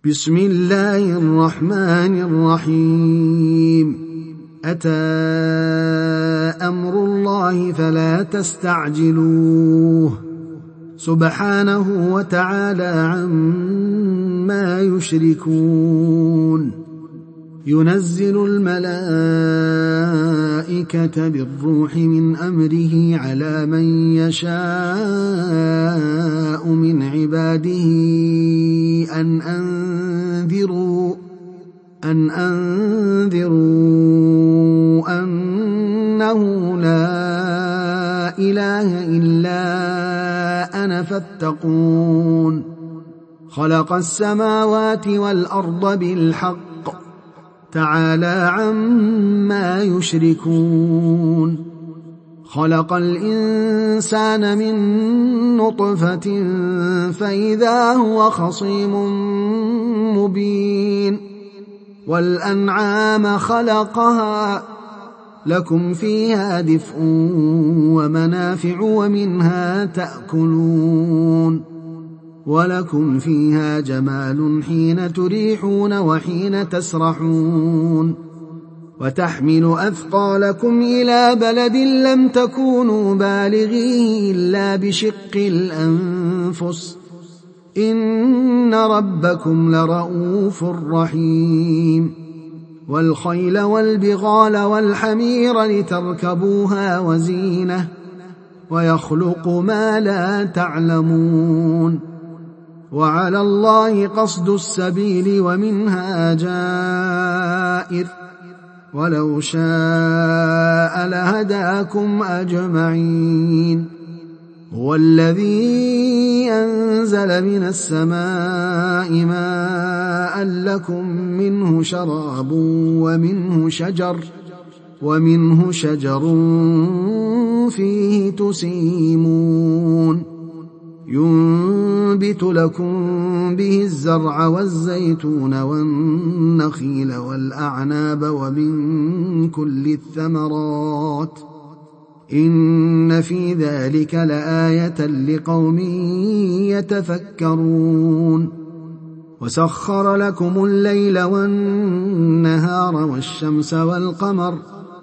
بسم الله الرحمن الرحيم. أتى أمر الله فلا تستعجلوه سبحانه وتعالى عما يشركون. ينزل الملائكة بالروح من أمره على من يشاء من عباده أن أنذروا أنه لا إله إلا أنا فاتقون. خلق السماوات والأرض بالحق تعالى عما يشركون. خلق الإنسان من نطفة فإذا هو خصيم مبين. والأنعام خلقها لكم فيها دفء ومنافع ومنها تأكلون. ولكم فيها جمال حين تريحون وحين تسرحون. وتحمل أثقالكم إلى بلد لم تكونوا بالغيه إلا بشق الأنفس إن ربكم لرؤوف رحيم. والخيل والبغال والحمير لتركبوها وزينة ويخلق ما لا تعلمون. وعلى الله قصد السبيل ومنها جائر ولو شاء لهداكم أجمعين. هو الذي أنزل من السماء ماء لكم منه شراب ومنه شجر فيه تسيمون. ينبت لكم به الزرع والزيتون والنخيل والأعناب ومن كل الثمرات إن في ذلك لآية لقوم يتفكرون. وسخر لكم الليل والنهار والشمس والقمر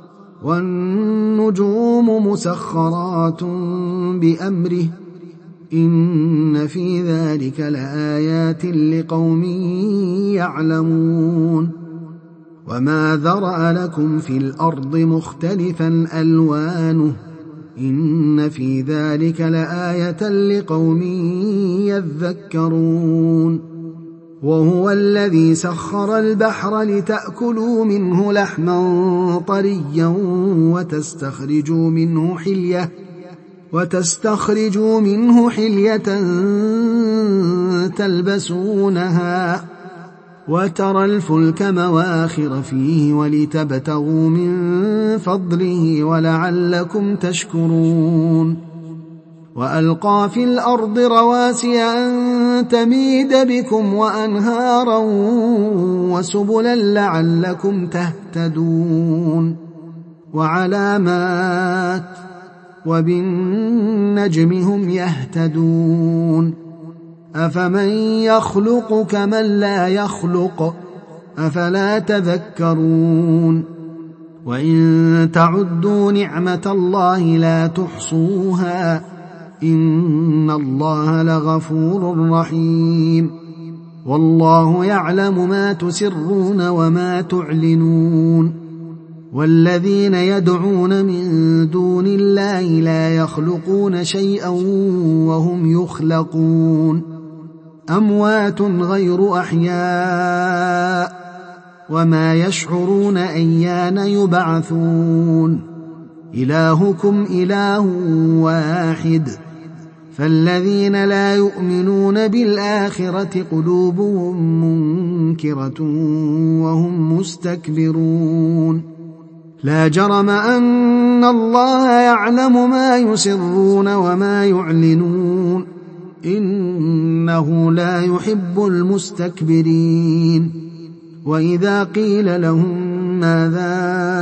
والنجوم مسخرات بأمره إن في ذلك لآيات لقوم يعلمون. وما ذرأ لكم في الأرض مختلفا ألوانه إن في ذلك لآية لقوم يذكرون. وهو الذي سخر البحر لتأكلوا منه لحما طريا وتستخرجوا منه حلية تلبسونها وترى الفلك مواخر فيه ولتبتغوا من فضله ولعلكم تشكرون. وألقى في الأرض رواسي أن تميد بكم وأنهارا وسبلا لعلكم تهتدون. وعلامات وبالنجم هم يهتدون. أفمن يخلق كمن لا يخلق أفلا تذكرون. وإن تعدوا نعمة الله لا تحصوها إن الله لغفور رحيم. والله يعلم ما تسرون وما تعلنون. والذين يدعون من دون الله لا يخلقون شيئا وهم يخلقون. أموات غير أحياء وما يشعرون أيان يبعثون. إلهكم إله واحد فالذين لا يؤمنون بالآخرة قلوبهم منكرة وهم مستكبرون. لا جرم أن الله يعلم ما يسرون وما يعلنون إنه لا يحب المستكبرين. وإذا قيل لهم ماذا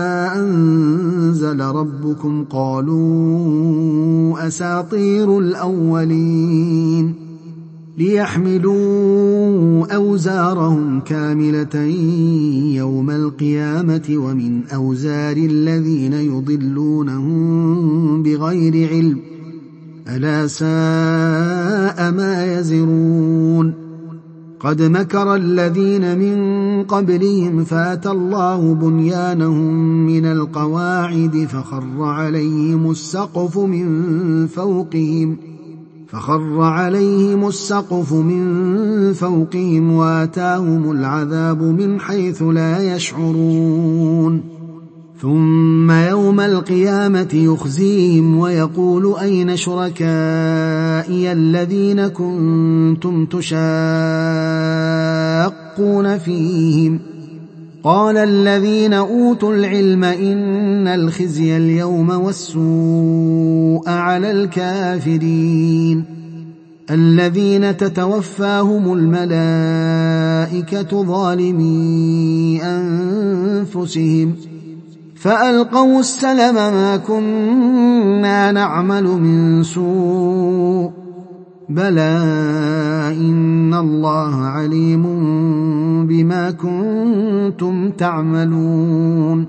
أنزل ربكم قالوا أساطير الأولين ليحملوا أوزارهم كاملة يوم القيامة ومن أوزار الذين يضلونهم بغير علم ألا ساء ما يزرون قد مكر الذين من قبلهم فأتى الله بنيانهم من القواعد فخر عليهم السقف من فوقهم وآتاهم العذاب من حيث لا يشعرون ثم يوم القيامة يخزيهم ويقول أين شركائي الذين كنتم تشاقون فيهم قال الذين أوتوا العلم إن الخزي اليوم والسوء على الكافرين الذين تتوفاهم الملائكة ظالمي أنفسهم فألقوا السلم ما كنا نعمل من سوء بلى إن الله عليم بما كنتم تعملون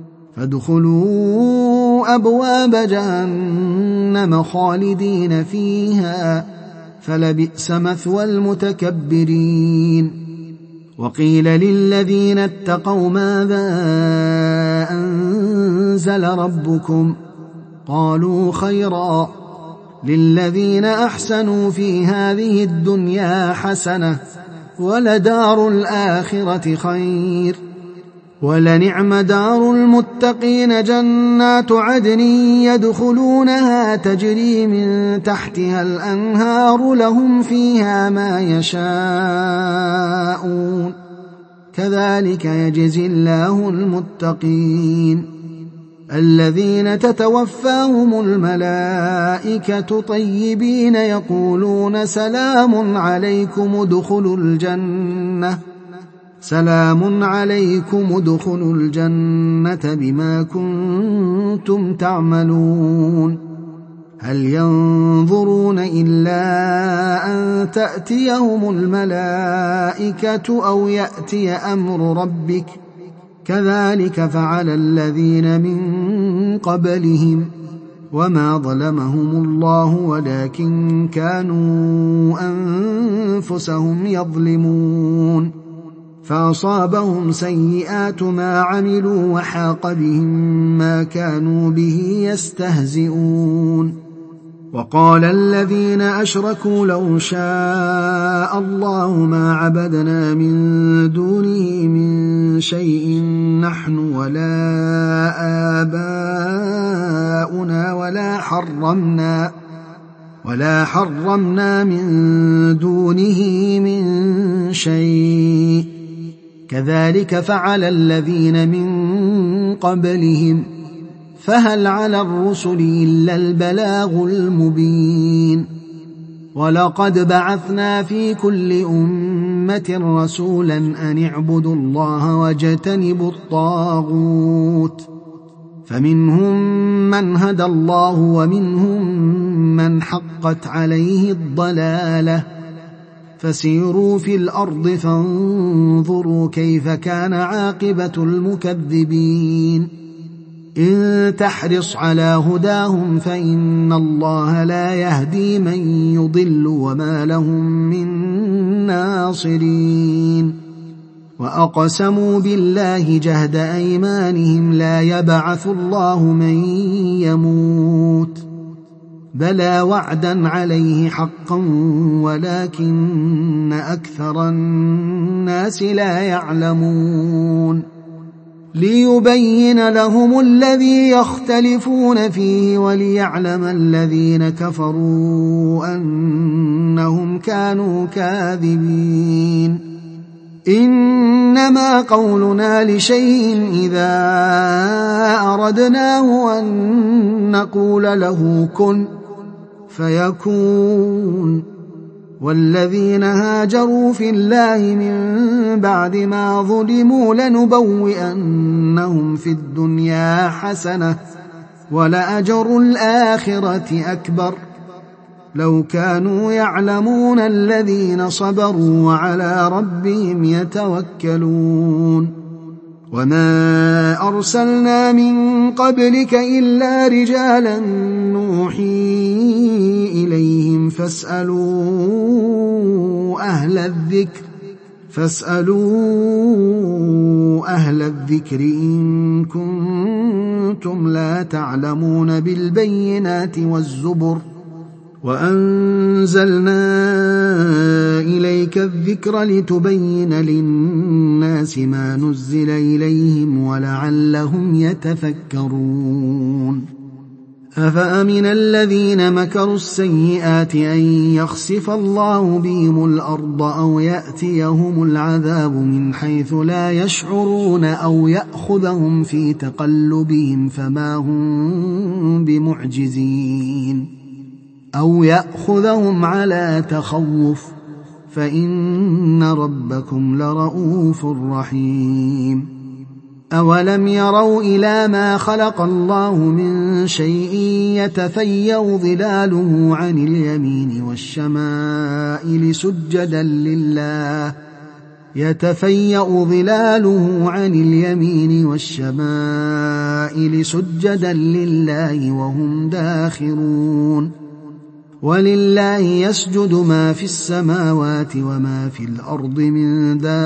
فادخلوا أبواب جهنم خالدين فيها فلبئس مثوى المتكبرين وقيل للذين اتقوا ماذا أنزل ربكم قالوا خيرا للذين أحسنوا في هذه الدنيا حسنة ولدار الآخرة خير ولنعم دار المتقين جنات عدن يدخلونها تجري من تحتها الأنهار لهم فيها ما يشاءون كذلك يجزي الله المتقين الذين تتوفاهم الملائكة طيبين يقولون سلام عليكم ادخلوا الجنة بما كنتم تعملون هل ينظرون إلا أن تأتيهم الملائكة أو يأتي أمر ربك كذلك فعل الذين من قبلهم وما ظلمهم الله ولكن كانوا أنفسهم يظلمون فأصابهم سيئات ما عملوا وحاق بهم ما كانوا به يستهزئون وقال الذين أشركوا لو شاء الله ما عبدنا من دونه من شيء نحن ولا آباؤنا ولا حرمنا من دونه من شيء كذلك فعل الذين من قبلهم فهل على الرسل إلا البلاغ المبين ولقد بعثنا في كل أمة رسولا أن اعبدوا الله واجتنبوا الطاغوت فمنهم من هدى الله ومنهم من حقت عليه الضلالة فسيروا في الأرض فانظروا كيف كان عاقبة المكذبين إن تحرص على هداهم فإن الله لا يهدي من يضل وما لهم من ناصرين وأقسموا بالله جهد أيمانهم لا يبعث الله من يموت بلى وعدا عليه حقا ولكن أكثر الناس لا يعلمون ليبين لهم الذي يختلفون فيه وليعلم الذين كفروا أنهم كانوا كاذبين إنما قولنا لشيء إذا أردناه أن نقول له كن فيكون والذين هاجروا في الله من بعد ما ظلموا لنبوئنهم في الدنيا حسنة ولأجر الآخرة أكبر لو كانوا يعلمون الذين صبروا وعلى ربهم يتوكلون وما أرسلنا من قبلك إلا رجالا نوحي إليهم فاسألوا أهل الذكر إن كنتم لا تعلمون بالبينات والزبر وأنزلنا إليك الذكر لتبين للناس ما نزل إليهم ولعلهم يتفكرون أفأمن الذين مكروا السيئات أن يخسف الله بهم الأرض أو يأتيهم العذاب من حيث لا يشعرون أو يأخذهم في تقلبهم فما هم بمعجزين أو يأخذهم على تخوف فإن ربكم لرؤوف رحيم أولم يروا إلى ما خلق الله من شيء يتفيأ ظلاله عن اليمين والشمائل سجدا لله وهم داخرون ولله يسجد ما في السماوات وما في الأرض من دابة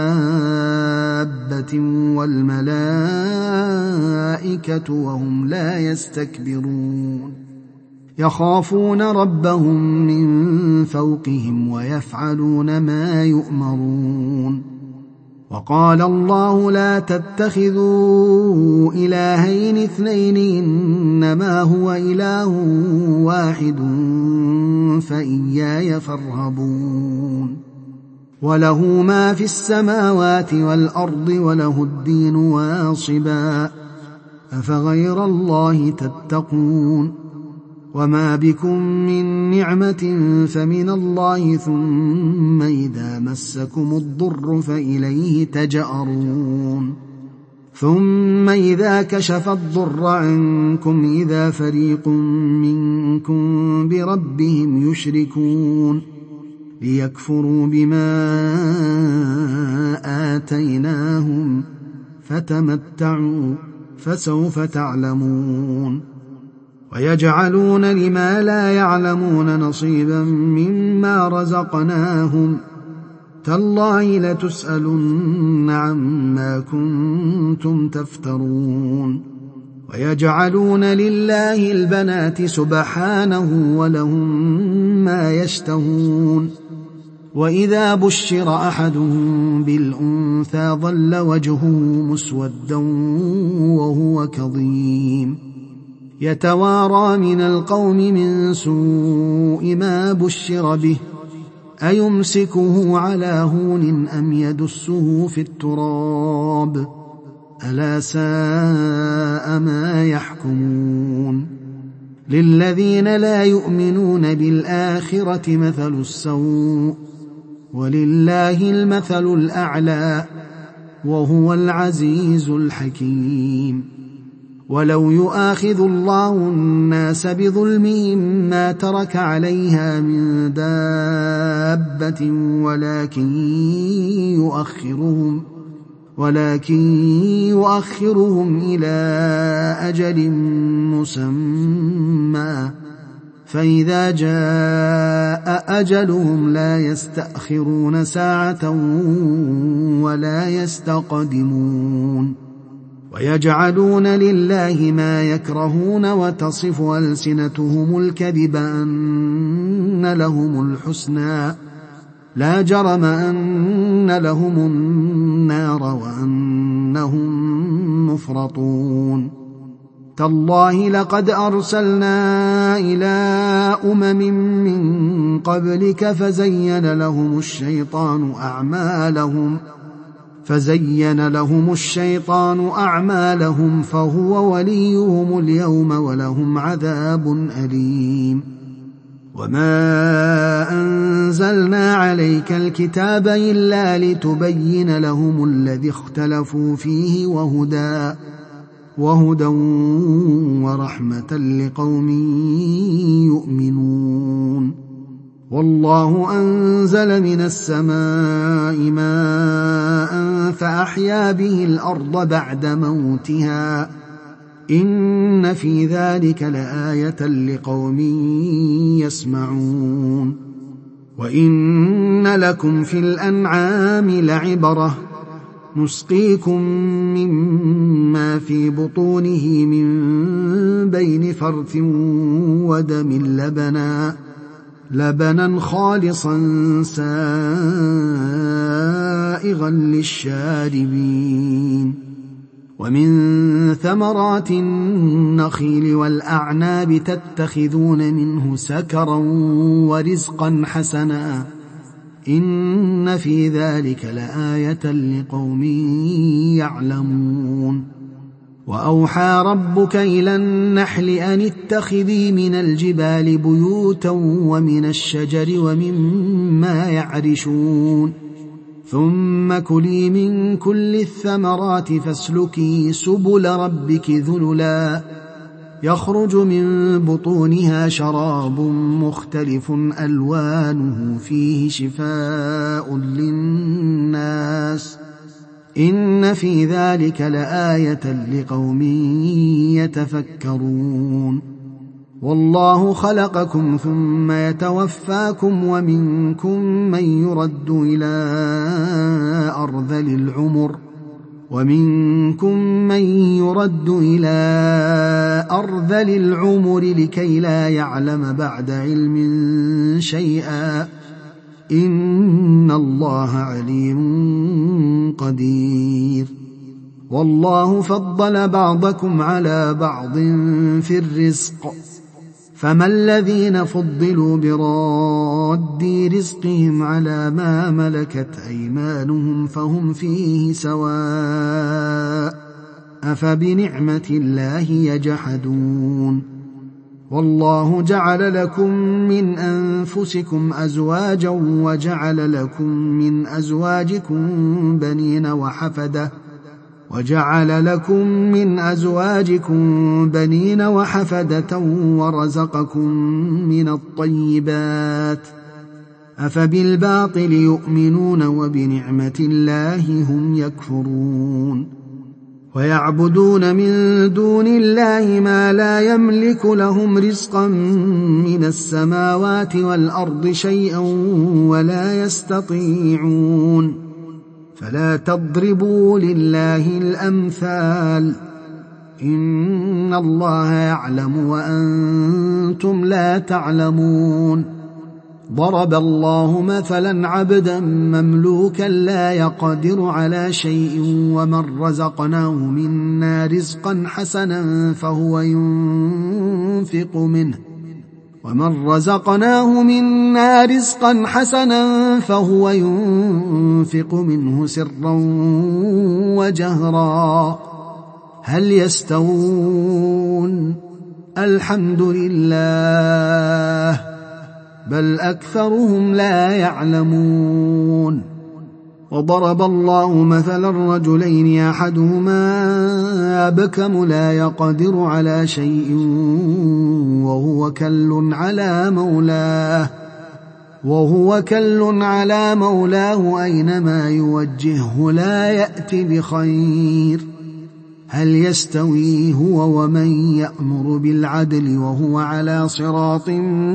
والملائكة وهم لا يستكبرون يخافون ربهم من فوقهم ويفعلون ما يؤمرون وقال الله لا تتخذوا إلهين اثنين إنما هو إله واحد فإياي فارهبون وله ما في السماوات والأرض وله الدين واصبا أفغير الله تتقون وما بكم من نعمة فمن الله ثم إذا مسكم الضر فإليه تجأرون ثم إذا كشف الضر عنكم إذا فريق منكم بربهم يشركون ليكفروا بما آتيناهم فتمتعوا فسوف تعلمون ويجعلون لما لا يعلمون نصيبا مما رزقناهم تالله لتسألن عما كنتم تفترون ويجعلون لله البنات سبحانه ولهم ما يشتهون وإذا بشر أحدهم بالأنثى ظل وجهه مسودا وهو كظيم يتوارى من القوم من سوء ما بشر به أيمسكه على هون أم يدسه في التراب ألا ساء ما يحكمون للذين لا يؤمنون بالآخرة مثل السوء ولله المثل الأعلى وهو العزيز الحكيم ولو يؤاخذ الله الناس بظلمهم ما ترك عليها من دابة ولكن يؤخرهم إلى أجل مسمى فإذا جاء أجلهم لا يستأخرون ساعة ولا يستقدمون ويجعلون لله ما يكرهون وتصف ألسنتهم الكذب أن لهم الحسنى لا جرم أن لهم النار وأنهم مفرطون تالله لقد أرسلنا إلى من قبلك فزين لهم الشيطان أعمالهم فهو وليهم اليوم ولهم عذاب أليم وما أنزلنا عليك الكتاب إلا لتبين لهم الذي اختلفوا فيه وهدى ورحمة لقوم يؤمنون. والله أنزل من السماء ماء فأحيا به الأرض بعد موتها إن في ذلك لآية لقوم يسمعون. وإن لكم في الأنعام لعبرة نسقيكم مما في بطونه من بين فرث ودم لبنا خالصا سائغا للشاربين. ومن ثمرات النخيل والأعناب تتخذون منه سكرا ورزقا حسنا إن في ذلك لآية لقوم يعلمون. وأوحى ربك إلى النحل أن اتخذي من الجبال بيوتا ومن الشجر ومما يعرشون ثم كلي من كل الثمرات فاسلكي سبل ربك ذللا يخرج من بطونها شراب مختلف ألوانه فيه شفاء للناس إن في ذلك لآية لقوم يتفكرون. والله خلقكم ثم يتوفاكم ومنكم من يرد إلى أرذل العمر لكي لا يعلم بعد علم شيئا إن الله عليم قدير. والله فضل بعضكم على بعض في الرزق فما الذين فضلوا براد رزقهم على ما ملكت أيمانهم فهم فيه سواء أفبنعمة الله يجحدون. والله جعل لكم من أنفسكم أزواجا وجعل لكم من أزواجكم بنين وحفدة ورزقكم من الطيبات أفبالباطل يؤمنون وبنعمة الله هم يكفرون. ويعبدون من دون الله ما لا يملك لهم رزقا من السماوات والأرض شيئا ولا يستطيعون فلا تضربوا لله الأمثال إن الله يعلم وأنتم لا تعلمون. ضرب الله مثلا عبدا مملوكا لا يقدر على شيء ومن رزقناه منا رزقا حسنا فهو ينفق منه سرا وجهرا هل يستوون؟ الحمد لله بل أكثرهم لا يعلمون. وضرب الله مثلا رجلين أحدهما أبكم لا يقدر على شيء وهو كل على مولاه أينما يوجهه لا يأتي بخير هل يستوي هو ومن يأمر بالعدل وهو على صراط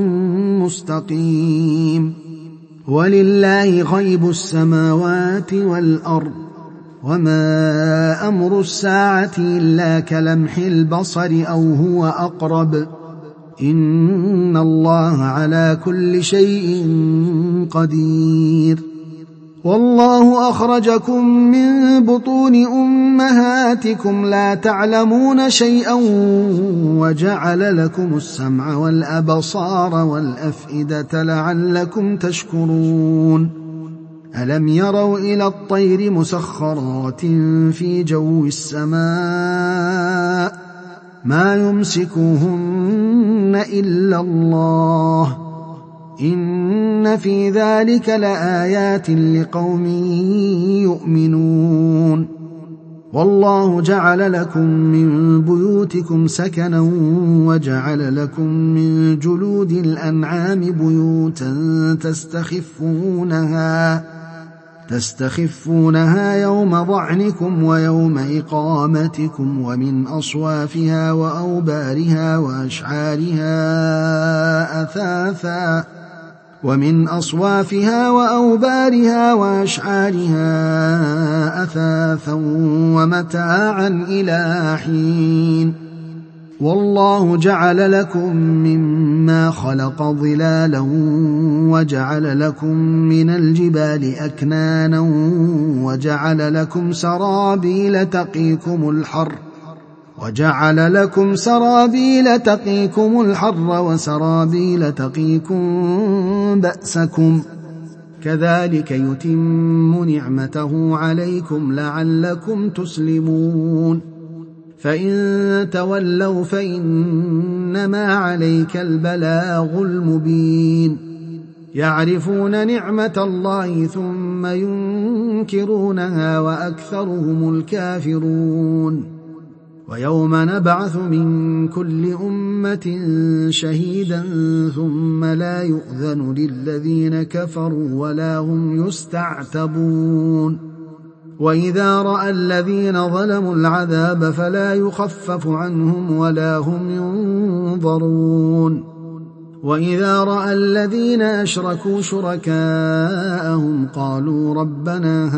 مستقيم. ولله غيب السماوات والأرض وما أمر الساعة إلا كلمح البصر أو هو أقرب إن الله على كل شيء قدير. والله أخرجكم من بطون أمهاتكم لا تعلمون شيئا وجعل لكم السمع والأبصار والأفئدة لعلكم تشكرون. ألم يروا إلى الطير مسخرات في جو السماء ما يمسكهن إلا الله إن في ذلك لآيات لقوم يؤمنون. والله جعل لكم من بيوتكم سكنا وجعل لكم من جلود الأنعام بيوتا تستخفونها يوم ضعنكم ويوم إقامتكم ومن أصوافها وأوبارها وأشعارها أثاثا ومتاعا إلى حين والله جعل لكم مما خلق ظلالا وجعل لكم من الجبال أكنانا وجعل لكم سرابيل تقيكم الحر وسرابيل تقيكم بأسكم كذلك يتم نعمته عليكم لعلكم تسلمون فإن تولوا فإنما عليك البلاغ المبين يعرفون نعمة الله ثم ينكرونها وأكثرهم الكافرون ويوم نبعث من كل أمة شهيدا ثم لا يؤذن للذين كفروا ولا هم يستعتبون وإذا رأى الذين ظلموا العذاب فلا يخفف عنهم ولا هم ينظرون وإذا رأى الذين أشركوا شركاءهم قالوا ربنا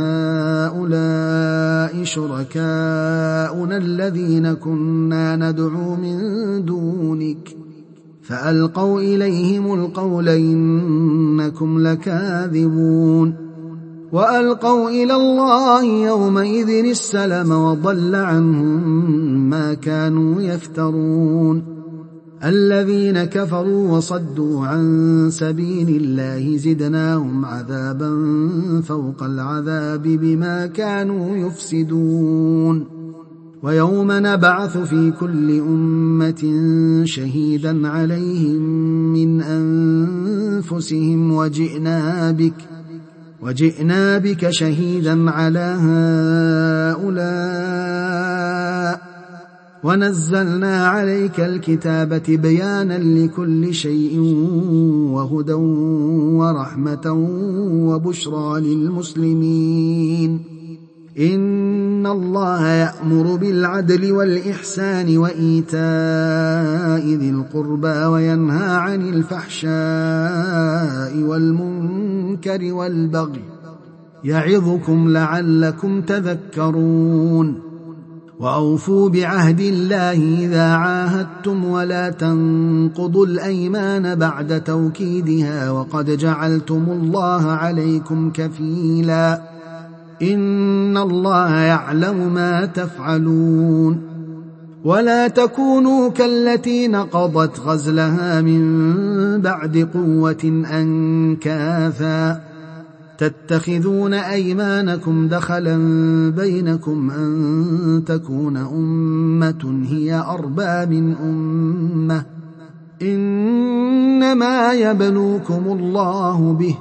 هؤلاء شركاؤنا الذين كنا ندعو من دونك فألقوا إليهم القول إنكم لكاذبون وألقوا إلى الله يومئذ السلم وضل عنهم ما كانوا يفترون الذين كفروا وصدوا عن سبيل الله زدناهم عذابا فوق العذاب بما كانوا يفسدون ويوم نبعث في كل أمة شهيدا عليهم من أنفسهم وجئنا بك شهيدا على هؤلاء ونزلنا عليك الكتاب بيانا لكل شيء وهدى ورحمة وبشرى للمسلمين إن الله يأمر بالعدل والإحسان وإيتاء ذي القربى وينهى عن الفحشاء والمنكر والبغي يعظكم لعلكم تذكرون وأوفوا بعهد الله إذا عاهدتم ولا تنقضوا الأيمان بعد توكيدها وقد جعلتم الله عليكم كفيلا إن الله يعلم ما تفعلون ولا تكونوا كالتي نقضت غزلها من بعد قوة أنكاثا تتخذون أيمانكم دخلا بينكم أن تكون أمة هي أربى من أمة إنما يبلوكم الله به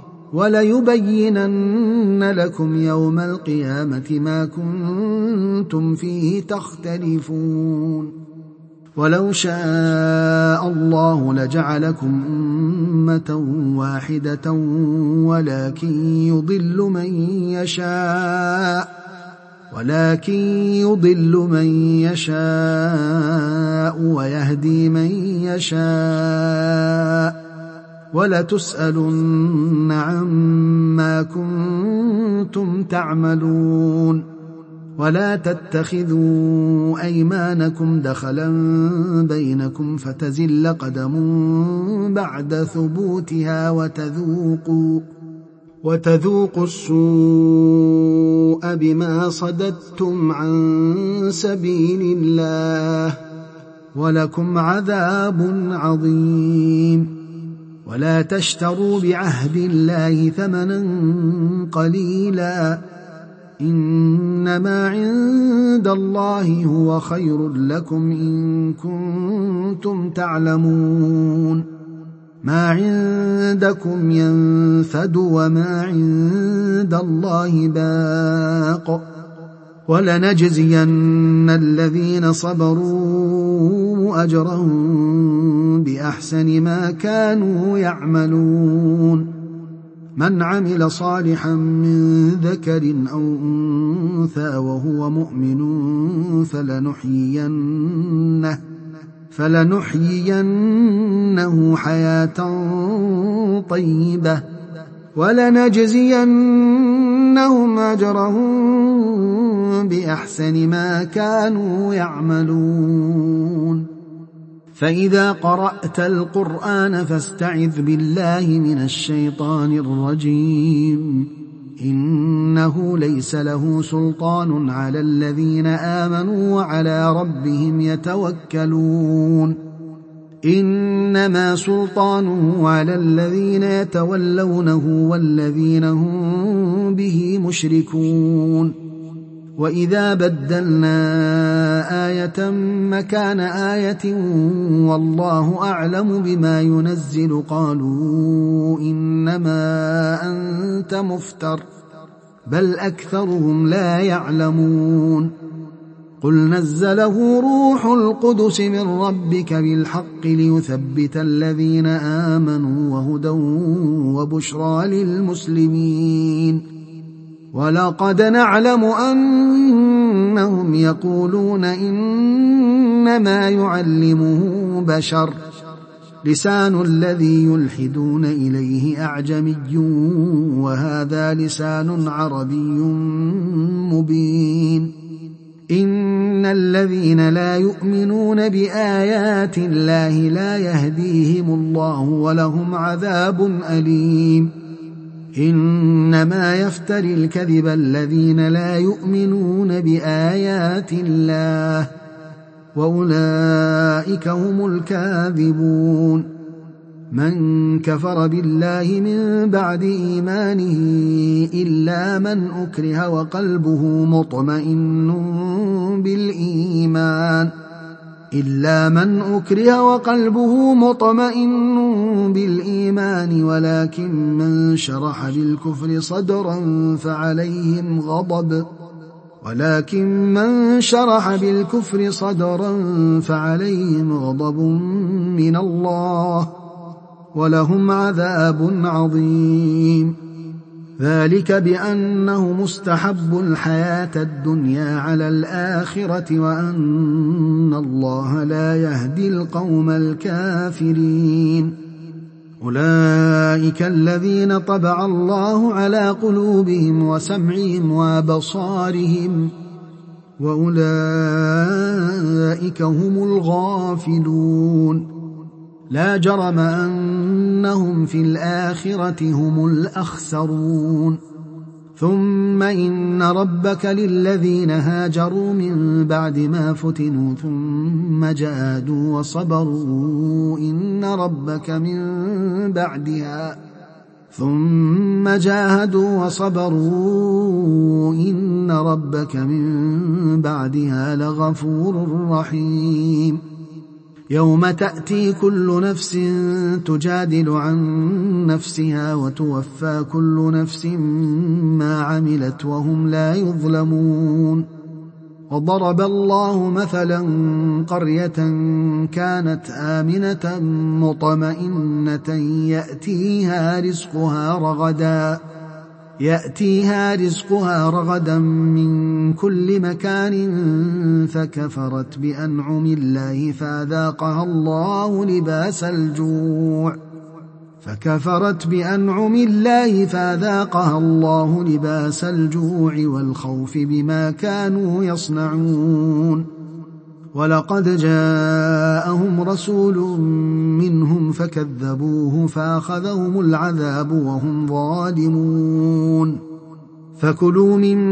وليبينن لكم يوم القيامة ما كنتم فيه تختلفون ولو شاء الله لجعلكم أمة واحدة ولكن يضل من يشاء ويهدي من يشاء ولتسألن عما كنتم تعملون ولا تتخذوا أيمانكم دخلا بينكم فتزل قدم بعد ثبوتها وتذوقوا السوء بما صددتم عن سبيل الله ولكم عذاب عظيم ولا تشتروا بعهد الله ثمنا قليلا إنما عند الله هو خير لكم إن كنتم تعلمون ما عندكم ينفد وما عند الله باق ولنجزين الذين صبروا أجرهم بأحسن ما كانوا يعملون من عمل صالحا من ذكر أو أنثى وهو مؤمن فلنحيينه حياة طيبة ولنجزينهم أجرهم بأحسن ما كانوا يعملون فإذا قرأت القرآن فاستعذ بالله من الشيطان الرجيم إنه ليس له سلطان على الذين آمنوا وعلى ربهم يتوكلون إنما سلطانه على الذين يتولونه والذين هم به مشركون وإذا بدلنا آية مكان آية والله أعلم بما ينزل قالوا إنما أنت مفتر بل أكثرهم لا يعلمون قل نزله روح القدس من ربك بالحق ليثبت الذين آمنوا وهدى وبشرى للمسلمين ولقد نعلم أنهم يقولون إنما يعلمه بشر لسان الذي يلحدون إليه أعجمي وهذا لسان عربي مبين إن الذين لا يؤمنون بآيات الله لا يهديهم الله ولهم عذاب أليم إنما يفتري الكذب الذين لا يؤمنون بآيات الله وأولئك هم الكاذبون من كفر بالله من بعد إيمانه إلا من أكره وقلبه مطمئن بالإيمان ولكن من شرح بالكفر صدرا فعليهم غضب من الله ولهم عذاب عظيم ذلك بأنه مستحب الحياة الدنيا على الآخرة وأن الله لا يهدي القوم الكافرين أولئك الذين طبع الله على قلوبهم وسمعهم وأبصارهم وأولئك هم الغافلون لا جرم أنهم في الآخرة هم الأخسرون ثم إن ربك للذين هاجروا من بعد ما فتنوا ثم جاهدوا وصبروا إن ربك من بعدها لغفور رحيم يوم تأتي كل نفس تجادل عن نفسها وتوفى كل نفس ما عملت وهم لا يظلمون وضرب الله مثلا قرية كانت آمنة مطمئنة يأتيها رزقها رغدا من كل مكان فكفرت بأنعم الله فأذاقها الله لباس الجوع والخوف بما كانوا يصنعون ولقد جاءهم رسول منهم فكذبوه فأخذهم العذاب وهم ظالمون فكلوا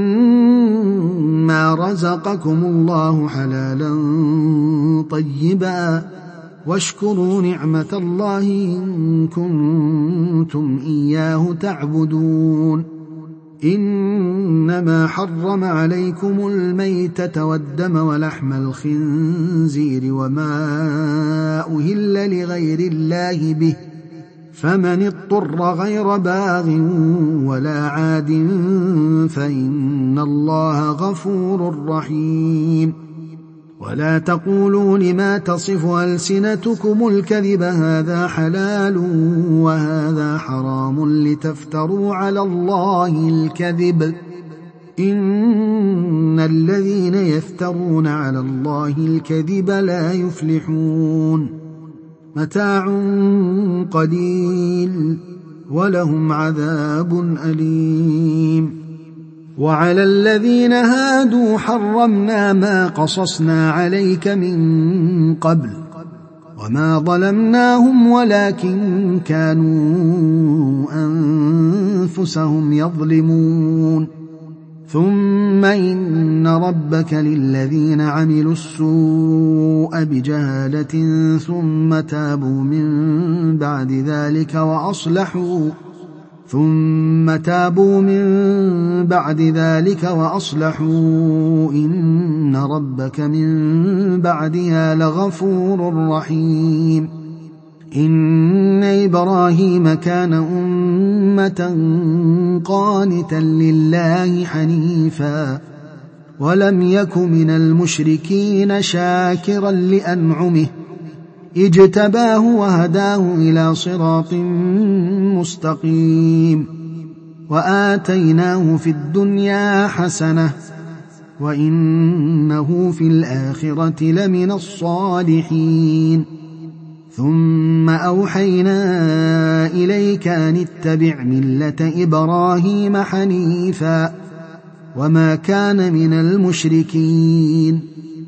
مما رزقكم الله حلالا طيبا واشكروا نعمة الله إن كنتم إياه تعبدون إنما حرم عليكم الميتة والدم ولحم الخنزير وما أهل لغير الله به فمن اضطر غير باغ ولا عاد فإن الله غفور رحيم. ولا تقولوا لما تصف ألسنتكم الكذب هذا حلال وهذا حرام لتفتروا على الله الكذب، إن الذين يفترون على الله الكذب لا يفلحون. متاع قليل ولهم عذاب أليم. وعلى الذين هادوا حرمنا ما قصصنا عليك من قبل وما ظلمناهم ولكن كانوا أنفسهم يظلمون. ثم إن ربك للذين عملوا السوء بجهالة ثم تابوا من بعد ذلك وأصلحوا إن ربك من بعدها لغفور رحيم. إن إبراهيم كان أمة قانتا لله حنيفا ولم يك من المشركين شاكرا لأنعمه اجتباه وهداه إلى صراط مستقيم. وآتيناه في الدنيا حسنة وإنه في الآخرة لمن الصالحين. ثم أوحينا إليك أن اتبع ملة إبراهيم حنيفا وما كان من المشركين.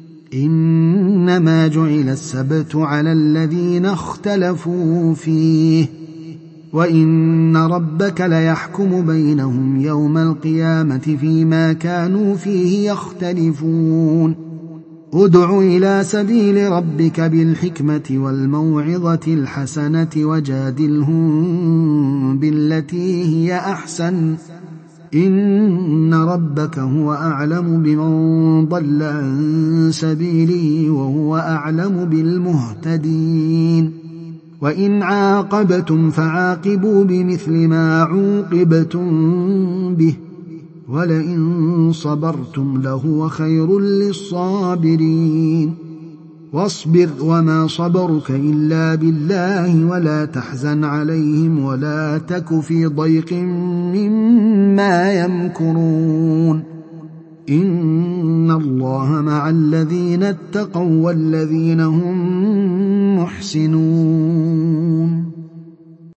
إنما جعل السبت على الذين اختلفوا فيه وإن ربك ليحكم بينهم يوم القيامة فيما كانوا فيه يختلفون. ادع إلى سبيل ربك بالحكمة والموعظة الحسنة وجادلهم بالتي هي أحسن إن ربك هو أعلم بمن ضل عن سبيله وهو أعلم بالمهتدين. وإن عاقبتم فعاقبوا بمثل ما عوقبتم به ولئن صبرتم لهو خير للصابرين. واصبر وما صبرك إلا بالله ولا تحزن عليهم ولا تك في ضيق مما يمكرون. إن الله مع الذين اتقوا والذين هم محسنون.